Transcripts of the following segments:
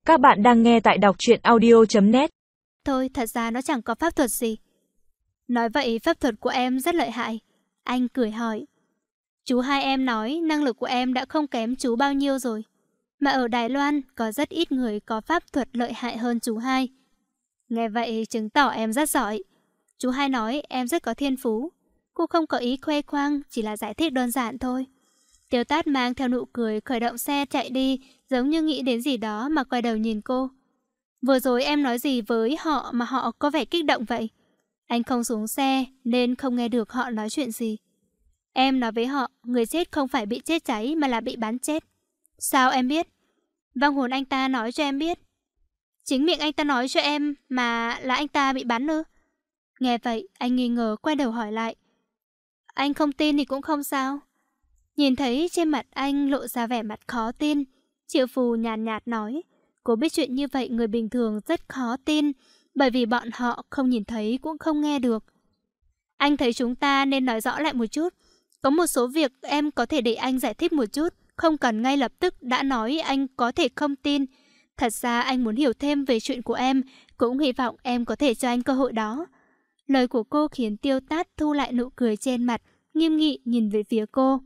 Các bạn đang nghe tại đọc truyện audio.net. Thôi, thật ra nó chẳng có pháp thuật gì. Nói vậy pháp thuật của em rất lợi hại. Anh cười hỏi. Chú hai em nói năng lực của em đã không kém chú bao nhiêu rồi. Mà ở Đài Loan có rất ít người có pháp thuật lợi hại hơn chú hai. Nghe vậy chứng tỏ em rất giỏi. Chú hai nói em rất có thiên phú. Cô không có ý khoe khoang, chỉ là giải thích đơn giản thôi. Tiêu Tát mang theo nụ cười khởi động xe chạy đi, giống như nghĩ đến gì đó mà quay đầu nhìn cô. Vừa rồi em nói gì với họ mà họ có vẻ kích động vậy? Anh không xuống xe nên không nghe được họ nói chuyện gì. Em nói với họ người chết không phải bị chết cháy mà là bị bắn chết. Sao em biết? Vong hồn anh ta nói cho em biết. Chính miệng anh ta nói cho em mà là anh ta bị bắn ư? Nghe vậy anh nghi ngờ quay đầu hỏi lại. Anh không tin thì cũng không sao. Nhìn thấy trên mặt anh lộ ra vẻ mặt khó tin, Triệu Phù nhàn nhạt nói. Cô biết chuyện như vậy người bình thường rất khó tin, bởi vì bọn họ không nhìn thấy cũng không nghe được. Anh thấy chúng ta nên nói rõ lại một chút. Có một số việc em có thể để anh giải thích một chút, không cần ngay lập tức đã nói anh có thể không tin. Thật ra anh muốn hiểu thêm về chuyện của em, cũng hy vọng em có thể cho anh cơ hội đó. Lời của cô khiến Tiêu Tát thu lại nụ cười trên mặt, nghiêm nghị nhìn về phía cô.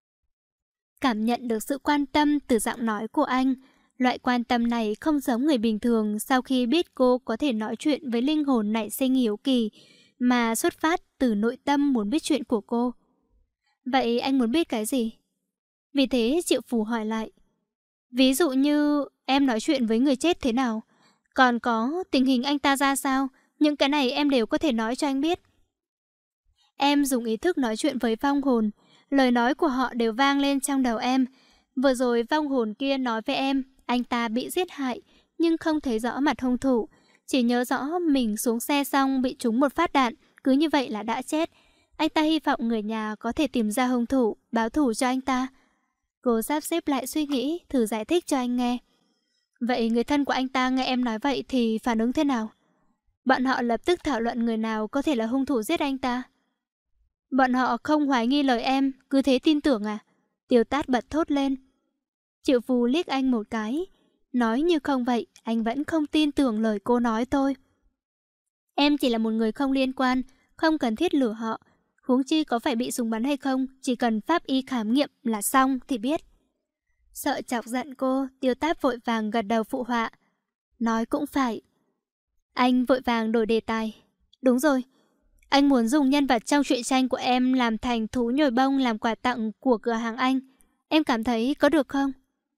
Cảm nhận được sự quan tâm từ giọng nói của anh. Loại quan tâm này không giống người bình thường sau khi biết cô có thể nói chuyện với linh hồn nảy sinh hiếu kỳ, mà xuất phát từ nội tâm muốn biết chuyện của cô. Vậy anh muốn biết cái gì? Vì thế Triệu Phù hỏi lại. Ví dụ như em nói chuyện với người chết thế nào? Còn có tình hình anh ta ra sao? Những cái này em đều có thể nói cho anh biết. Em dùng ý thức nói chuyện với vong hồn. Lời nói của họ đều vang lên trong đầu em. Vừa rồi vong hồn kia nói với em anh ta bị giết hại, nhưng không thấy rõ mặt hung thủ. Chỉ nhớ rõ mình xuống xe xong bị trúng một phát đạn, cứ như vậy là đã chết. Anh ta hy vọng người nhà có thể tìm ra hung thủ, báo thù cho anh ta. Cô sắp xếp lại suy nghĩ, thử giải thích cho anh nghe. Vậy người thân của anh ta nghe em nói vậy thì phản ứng thế nào? Bọn họ lập tức thảo luận người nào có thể là hung thủ giết anh ta. Bọn họ không hoài nghi lời em, cứ thế tin tưởng à? Tiêu Tát bật thốt lên. Triệu Phù liếc anh một cái. Nói như không vậy, anh vẫn không tin tưởng lời cô nói thôi. Em chỉ là một người không liên quan, không cần thiết lừa họ. Huống chi có phải bị súng bắn hay không, chỉ cần pháp y khám nghiệm là xong thì biết. Sợ chọc giận cô, Tiêu Tát vội vàng gật đầu phụ họa. Nói cũng phải. Anh vội vàng đổi đề tài. Đúng rồi, anh muốn dùng nhân vật trong truyện tranh của em làm thành thú nhồi bông làm quà tặng của cửa hàng anh. Em cảm thấy có được không?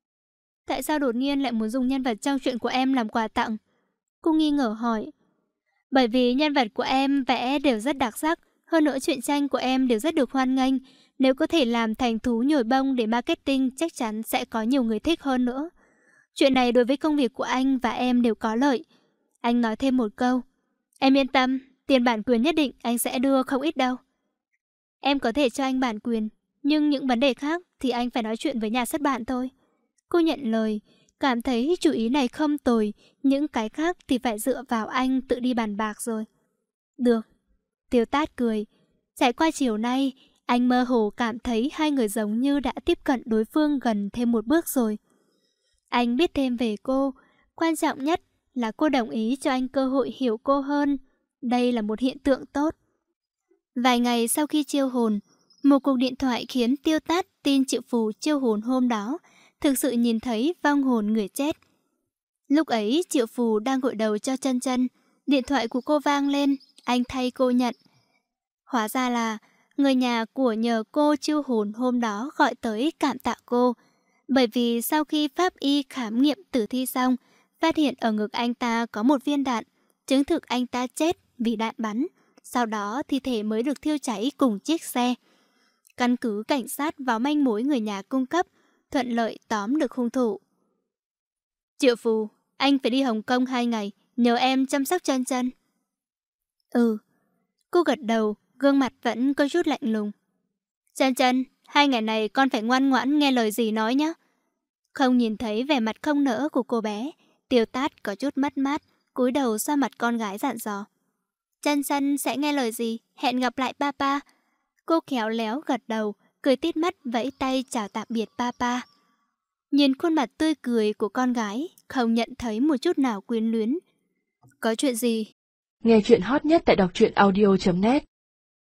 Tại sao đột nhiên lại muốn dùng nhân vật trong truyện của em làm quà tặng? Cô nghi ngờ hỏi. Bởi vì nhân vật của em vẽ đều rất đặc sắc, hơn nữa truyện tranh của em đều rất được hoan nghênh. Nếu có thể làm thành thú nhồi bông để marketing chắc chắn sẽ có nhiều người thích hơn nữa. Chuyện này đối với công việc của anh và em đều có lợi. Anh nói thêm một câu. Em yên tâm, tiền bản quyền nhất định anh sẽ đưa không ít đâu. Em có thể cho anh bản quyền, nhưng những vấn đề khác thì anh phải nói chuyện với nhà xuất bản thôi. Cô nhận lời, cảm thấy chủ ý này không tồi, những cái khác thì phải dựa vào anh tự đi bàn bạc rồi. Được. Tiêu Tát cười. Trải qua chiều nay, anh mơ hồ cảm thấy hai người giống như đã tiếp cận đối phương gần thêm một bước rồi. Anh biết thêm về cô, quan trọng nhất là cô đồng ý cho anh cơ hội hiểu cô hơn. Đây là một hiện tượng tốt. Vài ngày sau khi chiêu hồn, một cuộc điện thoại khiến Tiêu Tát tin Triệu Phù chiêu hồn hôm đó thực sự nhìn thấy vong hồn người chết. Lúc ấy Triệu Phù đang gội đầu cho Chân Chân, điện thoại của cô vang lên, anh thay cô nhận. Hóa ra là người nhà của nhờ cô chiêu hồn hôm đó gọi tới cảm tạ cô, bởi vì sau khi pháp y khám nghiệm tử thi xong, phát hiện ở ngực anh ta có một viên đạn, chứng thực anh ta chết vì đạn bắn. Sau đó thi thể mới được thiêu cháy cùng chiếc xe. Căn cứ cảnh sát vào manh mối người nhà cung cấp, thuận lợi tóm được hung thủ. Triệu Phù, anh phải đi Hồng Kông 2 ngày, nhờ em chăm sóc Chân Chân. Ừ. Cô gật đầu, gương mặt vẫn có chút lạnh lùng. Chân Chân, 2 ngày này con phải ngoan ngoãn nghe lời dì nói nhé. Không nhìn thấy vẻ mặt không nỡ của cô bé, Tiêu Tát có chút mất mát, cúi đầu xoa mặt con gái dặn dò. Chân Chân sẽ nghe lời dì, hẹn gặp lại papa. Cô khéo léo gật đầu, cười tít mắt vẫy tay chào tạm biệt papa. nhìn khuôn mặt tươi cười của con gái, không nhận thấy một chút nào quyến luyến. Có chuyện gì? Nghe chuyện hot nhất tại đọc truyện audio.net